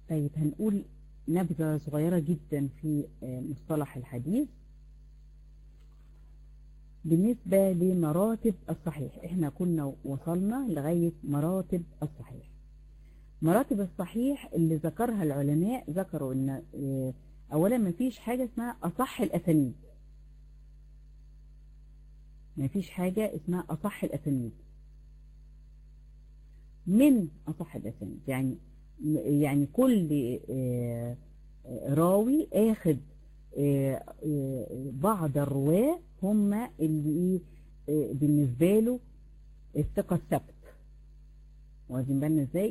طيب هنقول نبذة صغيرة جدا في مصطلح الحديث بالنسبة لمراتب الصحيح. احنا كنا وصلنا لغاية مراتب الصحيح. مراتب الصحيح اللي ذكرها العلماء، ذكروا ان اولا ما فيش حاجة اسمها اصح الاسانيد، ما فيش حاجة اسمها اصح الاسانيد. من اصح الاسانيد يعني كل راوي اخد بعض الرواة هم اللي بالنسبة له الثقة الثبت. واخدين بالنا ازاي؟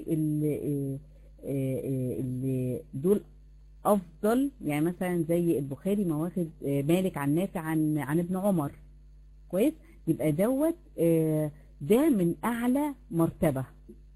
اللي دول افضل، يعني مثلا زي البخاري ما واخد مالك عن نافع عن ابن عمر، كويس؟ يبقى دوت ده من اعلى مرتبة،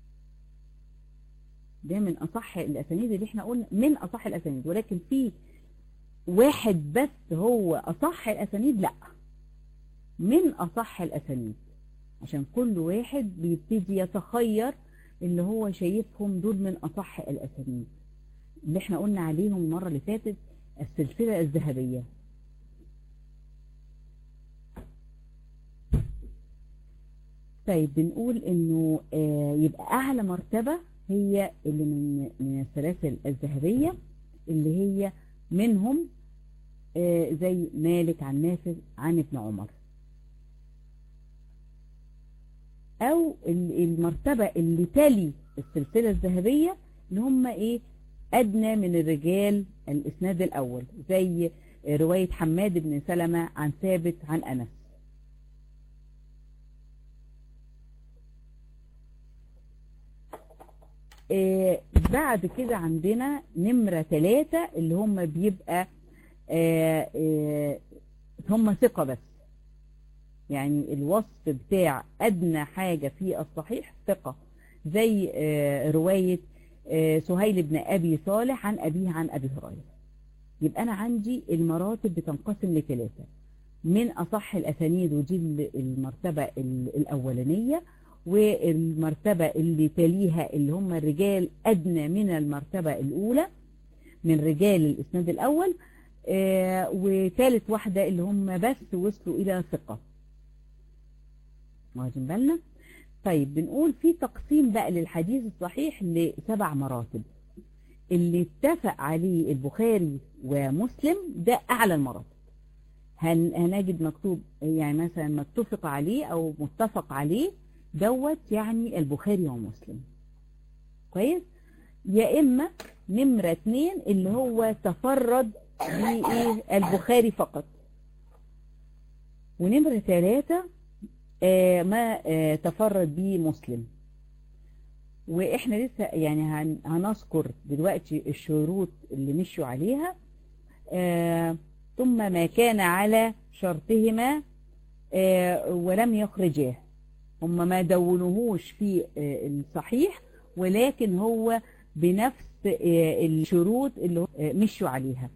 ده من اصح الاسانيد اللي احنا قلنا من اصح الاسانيد. ولكن في واحد بس هو اصح الاسانيد؟ لا، من اصح الاسانيد، عشان كل واحد بيبتدي يتخير اللي هو شايفهم دول من اصح الاسانيد اللي احنا قلنا عليهم المره اللي فاتت، السلسله الذهبيه. طيب بنقول انه يبقى اعلى مرتبه هي اللي من السلاسل الذهبيه، اللي هي منهم زي مالك عن نافع عن ابن عمر. او المرتبة اللي تلي السلسلة الذهبية اللي هم ايه؟ ادنى من الرجال الاسناد الاول، زي رواية حماد بن سلمة عن ثابت عن انس. بعد كده عندنا نمرة 3 اللي هم بيبقى هم ثقة بس، يعني الوصف بتاع أدنى حاجة في الصحيح ثقة، زي رواية سهيل بن أبي صالح عن أبيه عن أبي هريرة. يبقى أنا عندي المراتب بتنقسم ل3: من أصح الأسانيد، ودي المرتبة الأولانية، والمرتبة اللي تليها اللي هم الرجال أدنى من المرتبة الأولى من رجال الإسناد الأول، وثالث واحدة اللي هم بس وصلوا إلى ثقة. واخدين بالنا؟ طيب بنقول في تقسيم بقى للحديث الصحيح ل7 مراتب. اللي اتفق عليه البخاري ومسلم ده أعلى المراتب. هنجد مكتوب يعني مثلا متفق عليه أو متفق عليه دوت، يعني البخاري ومسلم، كويس؟ يا إما نمرة 2 اللي هو تفرد بإيه؟ البخاري فقط. ونمرة 3 ما تفرد به مسلم. واحنا لسه يعني هنذكر دلوقتي الشروط اللي مشوا عليها. ثم ما كان على شرطهما ولم يخرجاه، هم ما دونوهوش في الصحيح، ولكن هو بنفس الشروط اللي مشوا عليها.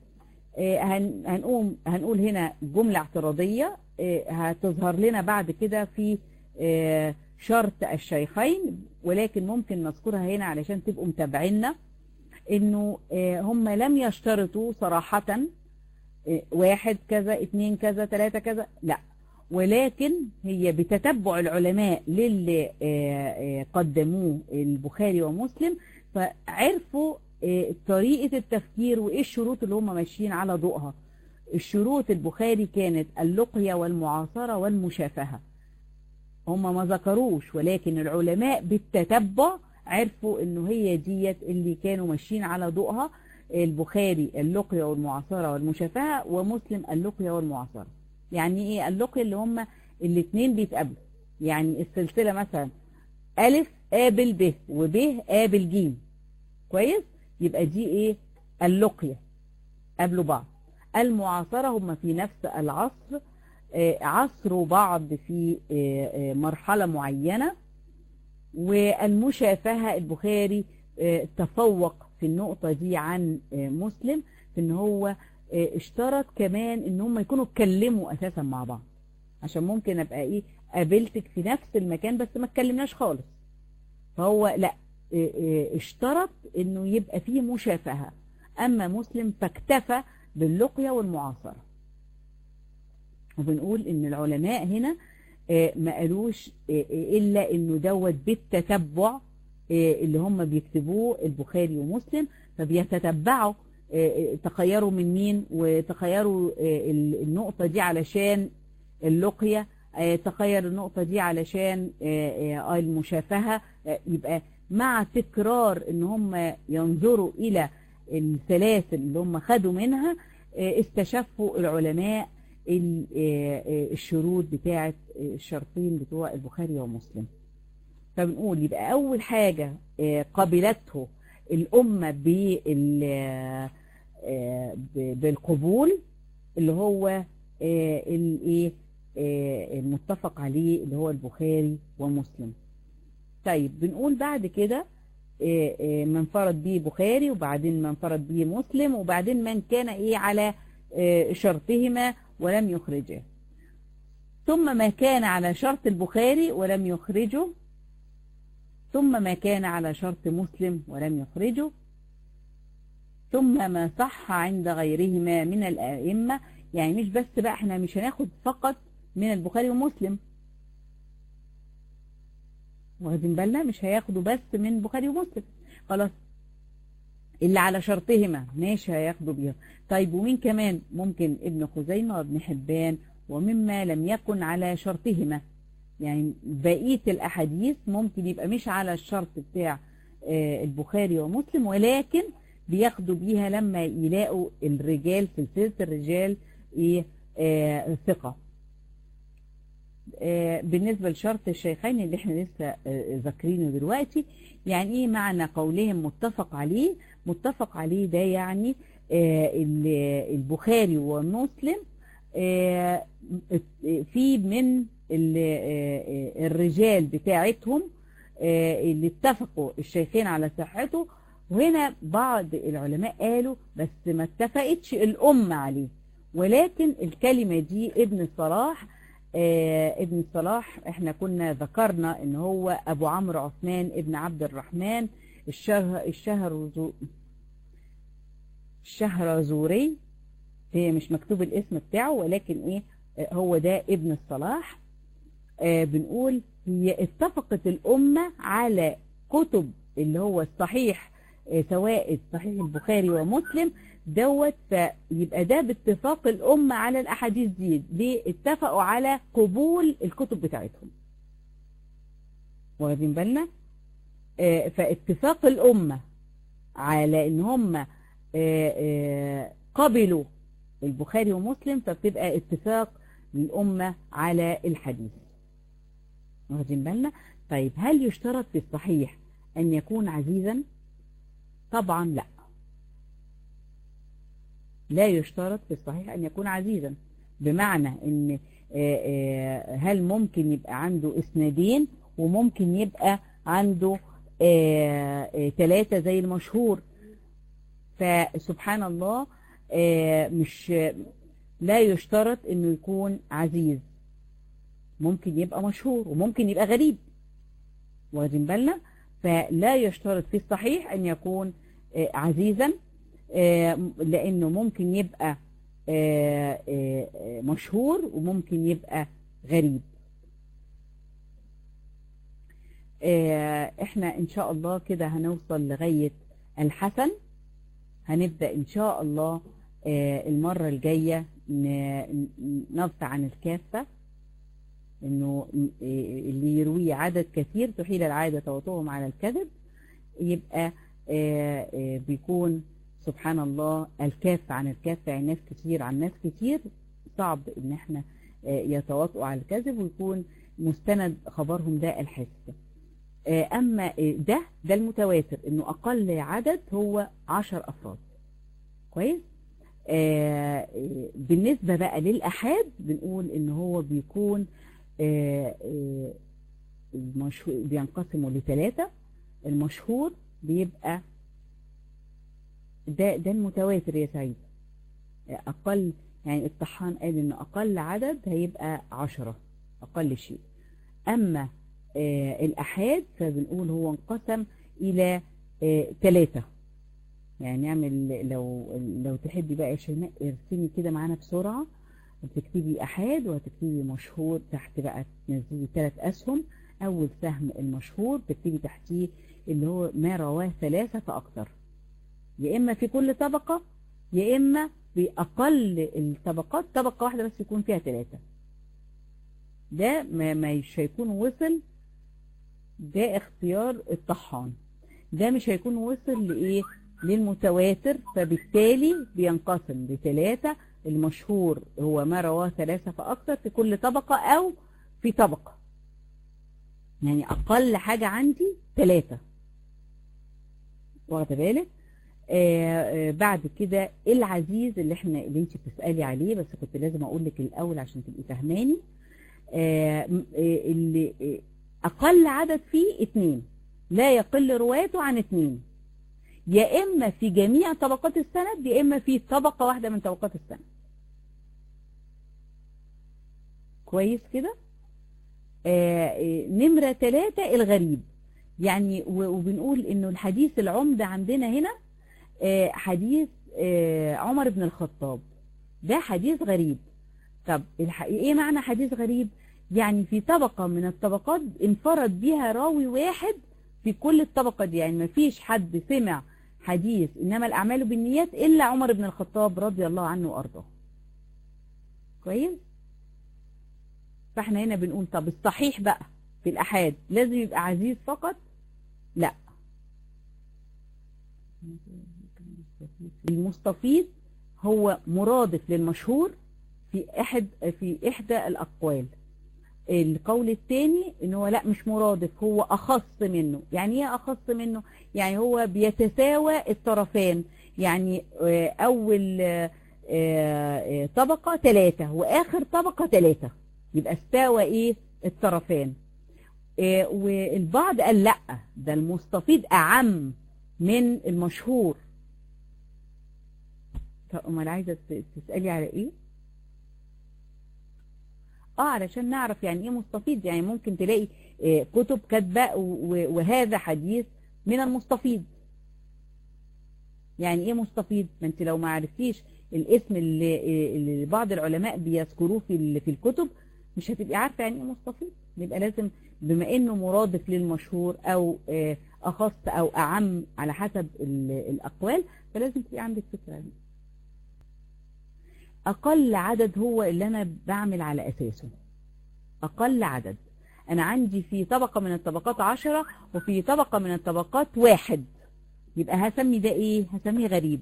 هنقول هنا جملة اعتراضية هتظهر لنا بعد كده في شرط الشيخين، ولكن ممكن نذكرها هنا علشان تبقوا متابعينا. انه هم لم يشترطوا صراحة 1 كذا 2 كذا 3 كذا، لا، ولكن هي بتتبع العلماء للي قدموه البخاري ومسلم، فعرفوا طريقة التفكير وايه الشروط اللي هم ماشيين على ضوءها. الشروط البخاري كانت اللقية والمعاصرة والمشافهة، هم ما ذكروش، ولكن العلماء بالتتبع عرفوا انه هي ديت اللي كانوا ماشيين على ضوءها. البخاري اللقية والمعاصرة والمشافهة، ومسلم اللقية والمعاصرة. يعني ايه اللقية؟ اللي هم الاثنين بيتقابلوا، يعني السلسلة مثلا ألف قابل ب وب قابل ج، كويس؟ يبقى دي ايه؟ اللقية، قابلوا بعض. المعاصرة هم في نفس العصر، عصروا بعض في مرحلة معينة. والمشافهة البخاري تفوق في النقطة دي عن مسلم، في ان هو اشترط كمان ان هم يكونوا اتكلموا اساسا مع بعض، عشان ممكن ابقى ايه قابلتك في نفس المكان بس ما اتكلمناش خالص. فهو لا، اشترط انه يبقى فيه مشافهة، اما مسلم فاكتفى باللقية والمعاصرة. وبنقول ان العلماء هنا ما قالوش الا انه دوت بالتتبع اللي هم بيكتبوه البخاري ومسلم، فبيتتبعوا تخيروا من مين، وتخيروا النقطة دي علشان اللقية، تخير النقطة دي علشان المشافهة. يبقى مع تكرار ان هم ينظروا الى السلاسل اللي هم خدوا منها استشفوا العلماء الشروط بتاعة الشرطين بتوع البخاري ومسلم. فبنقول يبقى أول حاجة قبلته الأمة بالقبول اللي هو المتفق عليه اللي هو البخاري ومسلم. طيب بنقول بعد كده من انفرد به بخاري، وبعدين من انفرد به مسلم، وبعدين من كان على شرطهما ولم يخرجه، ثم ما كان على شرط البخاري ولم يخرجه، ثم ما كان على شرط مسلم ولم يخرجه، ثم ما صح عند غيرهما من الأئمة. يعني مش بس بقى احنا مش هناخد فقط من البخاري ومسلم، واخدين بالنا، مش هياخدوا بس من البخاري ومسلم خلاص، اللي على شرطهما ماشي هياخدوا بيها. طيب ومين كمان؟ ممكن ابن خزيمة وابن حبان ومما لم يكن على شرطهما، يعني بقية الأحاديث ممكن يبقى مش على الشرط بتاع البخاري ومسلم، ولكن بياخدوا بيها لما يلاقوا الرجال سلسلة الرجال ثقة. بالنسبة لشرط الشيخين اللي احنا لسه ذاكرينه دلوقتي، يعني ايه معنى قولهم متفق عليه؟ متفق عليه ده يعني البخاري ومسلم في من الرجال بتاعتهم اللي اتفقوا الشيخين على صحته. وهنا بعض العلماء قالوا بس ما اتفقتش الأمة عليه، ولكن الكلمة دي ابن الصلاح احنا كنا ذكرنا ان هو ابو عمرو عثمان ابن عبد الرحمن الشهرزوري، هي مش مكتوب الاسم بتاعه ولكن هو ده ابن الصلاح. بنقول هي اتفقت الأمة على كتب اللي هو الصحيح، سواء صحيح البخاري ومسلم دوت، فيبقى ده باتفاق الأمة على الأحاديث دي. ليه اتفقوا على قبول الكتب بتاعتهم؟ واخدين بالنا؟ فاتفاق الأمة على ان هم قبلوا البخاري ومسلم، فبتبقى اتفاق الأمة على الحديث. واخدين بالنا؟ طيب هل يشترط في الصحيح أن يكون عزيزا؟ طبعا لا، لا يشترط في الصحيح أن يكون عزيزا. بمعنى أن هل ممكن يبقى عنده اسنادين وممكن يبقى عنده 3 زي المشهور؟ فسبحان الله مش لا يشترط انه يكون عزيز، ممكن يبقى مشهور وممكن يبقى غريب. واخدين بالنا؟ فلا يشترط في الصحيح ان يكون عزيزا، لانه ممكن يبقى مشهور وممكن يبقى غريب. احنا ان شاء الله كده هنوصل لغاية الحسن. هنبدأ ان شاء الله المرة الجاية نبت عن الكافة، انه اللي يروي عدد كثير تحيل العادة توطئهم على الكذب، يبقى بيكون سبحان الله الكافة عن الكافة، يعني ناس كتير عن ناس كتير، صعب ان احنا يتواطئوا على الكذب ويكون مستند خبرهم ده الحس. اما ده المتواتر، انه اقل عدد هو 10 افراد. كويس. بالنسبة بقى للأحاد بنقول ان هو بيكون بينقسموا ل3. المشهور بيبقى ده المتواتر يا سعيد، اقل، يعني الطحان قال ان اقل عدد هيبقى 10 اقل شيء. اما الأحاد فبنقول هو انقسم إلى 3. يعني نعمل لو تحبي بقى يا شيماء ارسمي كده معانا بسرعة، هتكتبي أحاد وهتكتبي مشهور تحت بقى، تنزلي 3 أسهم. أول سهم المشهور تكتبي تحتيه اللي هو ما رواه 3 فأكثر، يا إما في كل طبقة يا إما بأقل الطبقات طبقة واحدة بس يكون فيها 3. ده مش هيكون وصل، ده اختيار الطحان، ده مش هيكون وصل لإيه؟ للمتواتر، فبالتالي بينقسم ل3. المشهور هو ما رواه 3 فأكثر في كل طبقة أو في طبقة، يعني أقل حاجة عندي 3. واخده بالك؟ بعد كده العزيز اللي انت بتسألي عليه، بس كنت لازم اقول لك الاول عشان تبقي فاهماني. اللي اقل عدد فيه 2، لا يقل روايته عن 2، يا اما في جميع طبقات السند يا اما في طبقة واحدة من طبقات السند. كويس كده؟ نمرة 3 الغريب، يعني وبنقول انه الحديث العمدة عندنا هنا حديث عمر بن الخطاب، ده حديث غريب. طب ايه معنى حديث غريب؟ يعني في طبقة من الطبقات انفرد بها راوي واحد في كل الطبقة دي، يعني ما فيش حد سمع حديث إنما الأعمال بالنيات إلا عمر بن الخطاب رضي الله عنه وأرضاه. كويس؟ فاحنا هنا بنقول طب الصحيح بقى في الأحاد لازم يبقى عزيز فقط؟ لا، المستفيض هو مرادف للمشهور في إحدى الأقوال. القول الثاني ان هو لا مش مرادف، هو اخص منه. يعني ايه اخص منه؟ يعني هو بيتساوى الطرفان، يعني اول طبقة 3 واخر طبقة 3، يبقى استوى ايه الطرفان. والبعض قال لا، ده المستفيض اعم من المشهور. طب امال عايزة تسألي على ايه؟ علشان نعرف يعني ايه مستفيض. يعني ممكن تلاقي كتب كاتبه وهذا حديث من المستفيض. يعني ايه مستفيض؟ ما انت لو ما عرفتيش الاسم اللي بعض العلماء بيذكروه في الكتب مش هتبقي عارفه يعني ايه مستفيض. يبقى لازم بما انه مرادف للمشهور او اخص او اعم على حسب الاقوال، فلازم تبقي عندك فكره عنه. أقل عدد هو اللي أنا بعمل على أساسه. أقل عدد أنا عندي في طبقة من الطبقات 10 وفي طبقة من الطبقات 1، يبقى هسمي ده إيه؟ هسميه غريب.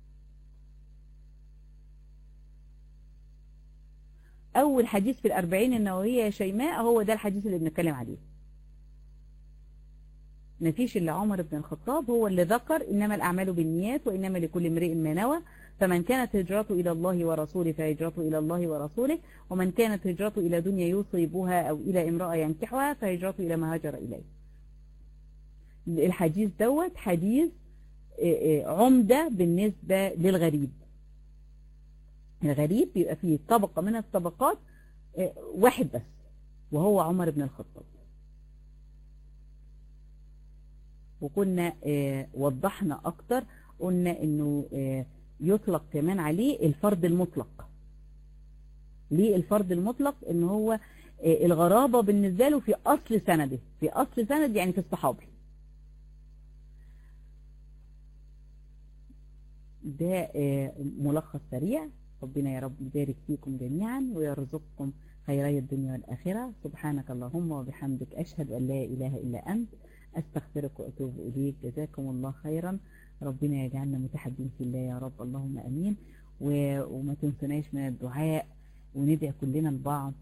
أول حديث في الأربعين النووية يا شيماء هو ده الحديث اللي بنتكلم عليه. مفيش إلا عمر بن الخطاب هو اللي ذكر إنما الأعمال بالنيات وإنما لكل امرئ ما نوى، فمن كانت هجرته إلى الله ورسوله فهجرته إلى الله ورسوله، ومن كانت هجرته إلى دنيا يصيبها أو إلى امرأة ينكحها فهجرته إلى ما هاجر إليه. الحديث دوت حديث عمدة بالنسبة للغريب. الغريب بيبقى فيه طبقة من الطبقات 1 بس وهو عمر بن الخطاب. وكنا وضحنا أكتر، قلنا إنه يطلق كمان عليه الفرد المطلق. ليه الفرد المطلق؟ إن هو الغرابة بالنسبة له في أصل سنده، في أصل سند يعني في الصحابي. ده ملخص سريع. ربنا يا رب يبارك فيكم جميعا ويرزقكم خيري الدنيا والآخرة. سبحانك اللهم وبحمدك أشهد أن لا إله إلا أنت أستغفرك وأتوب إليك. جزاكم الله خيرا. ربنا يجعلنا متحدين في الله يا رب، اللهم أمين. وما تنسوناش من الدعاء وندعي كلنا لبعض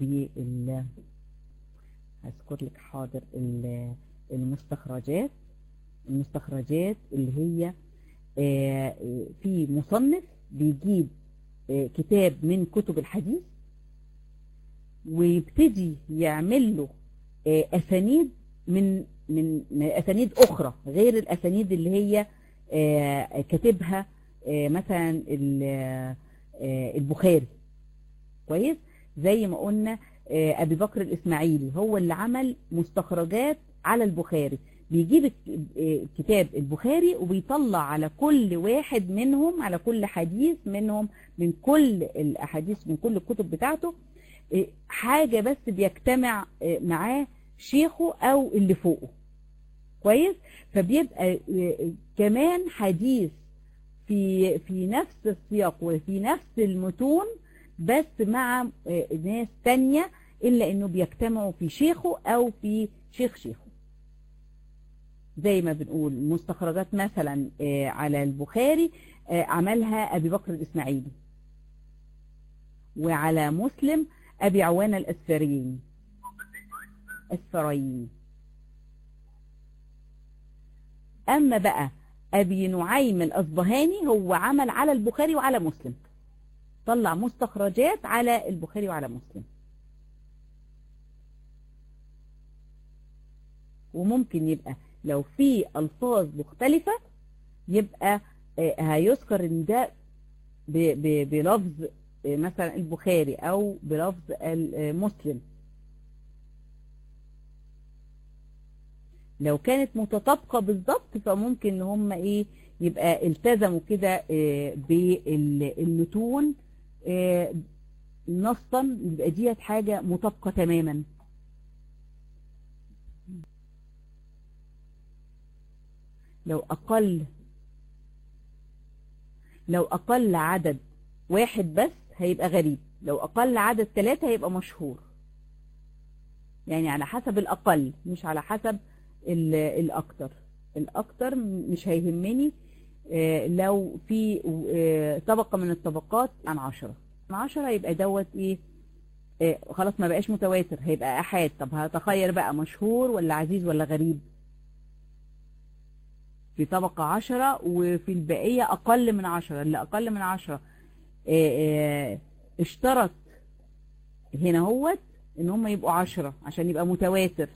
هذكر لك حاضر المستخرجات اللي هي في مصنف بيجيب كتاب من كتب الحديث ويبتدي يعمل له أسانيد من أسانيد أخرى غير الأسانيد اللي هي كاتبها مثلا البخاري. كويس؟ زي ما قلنا أبي بكر الإسماعيلي هو اللي عمل مستخرجات على البخاري، بيجيب كتاب البخاري وبيطلع على كل واحد منهم، على كل حديث منهم، من كل الأحاديث من كل الكتب بتاعته حاجة بس بيجتمع معاه شيخه أو اللي فوقه. كويس؟ فبيبقى كمان حديث في نفس السياق وفي نفس المتون، بس مع ناس تانية، إلا إنه بيجتمعوا في شيخه أو في شيخه. زي ما بنقول مستخرجات مثلا على البخاري عملها أبي بكر الإسماعيلي، وعلى مسلم أبي عوانة الأسفريني. أما بقى أبي نعيم الأصبهاني هو عمل على البخاري وعلى مسلم، طلع مستخرجات على البخاري وعلى مسلم. وممكن يبقى لو في ألفاظ مختلفة يبقى هيذكر ان ده بلفظ مثلا البخاري او بلفظ مسلم. لو كانت متطابقة بالظبط فممكن ان هم يبقى التزموا كده بالمتون نصا، يبقى ديت حاجة مطابقة تماما. لو أقل عدد واحد بس هيبقى غريب، لو أقل عدد 3 هيبقى مشهور. يعني على حسب الأقل مش على حسب الأكتر. الأكتر مش هيهمني لو في طبقة من الطبقات عن 10 يبقى دوت خلاص ما بقاش متواتر، هيبقى أحاد. طب هتخير بقى مشهور ولا عزيز ولا غريب؟ في طبقة 10 وفي البقية أقل من 10. اللي أقل من 10 اشترط هنا هوت إن هم يبقوا 10 عشان يبقى متواتر.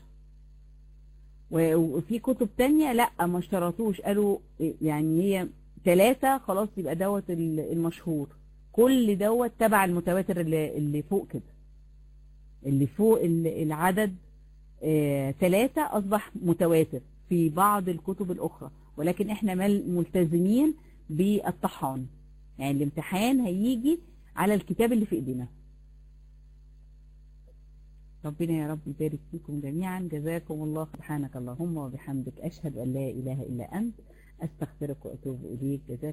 وفي كتب تانية لأ ما اشترطوش، قالوا يعني هي 3 خلاص يبقى دوت المشهور. كل دوت تبع المتواتر اللي فوق كده، اللي فوق العدد 3 أصبح متواتر في بعض الكتب الأخرى. ولكن احنا ملتزمين بالطحان، يعني الامتحان هيجي على الكتاب اللي في ايدينا. ربنا يا رب يبارك فيكم جميعا، جزاكم الله. سبحانك اللهم وبحمدك، أشهد أن لا إله إلا أنت، أستغفرك وأتوب إليك. جزاكم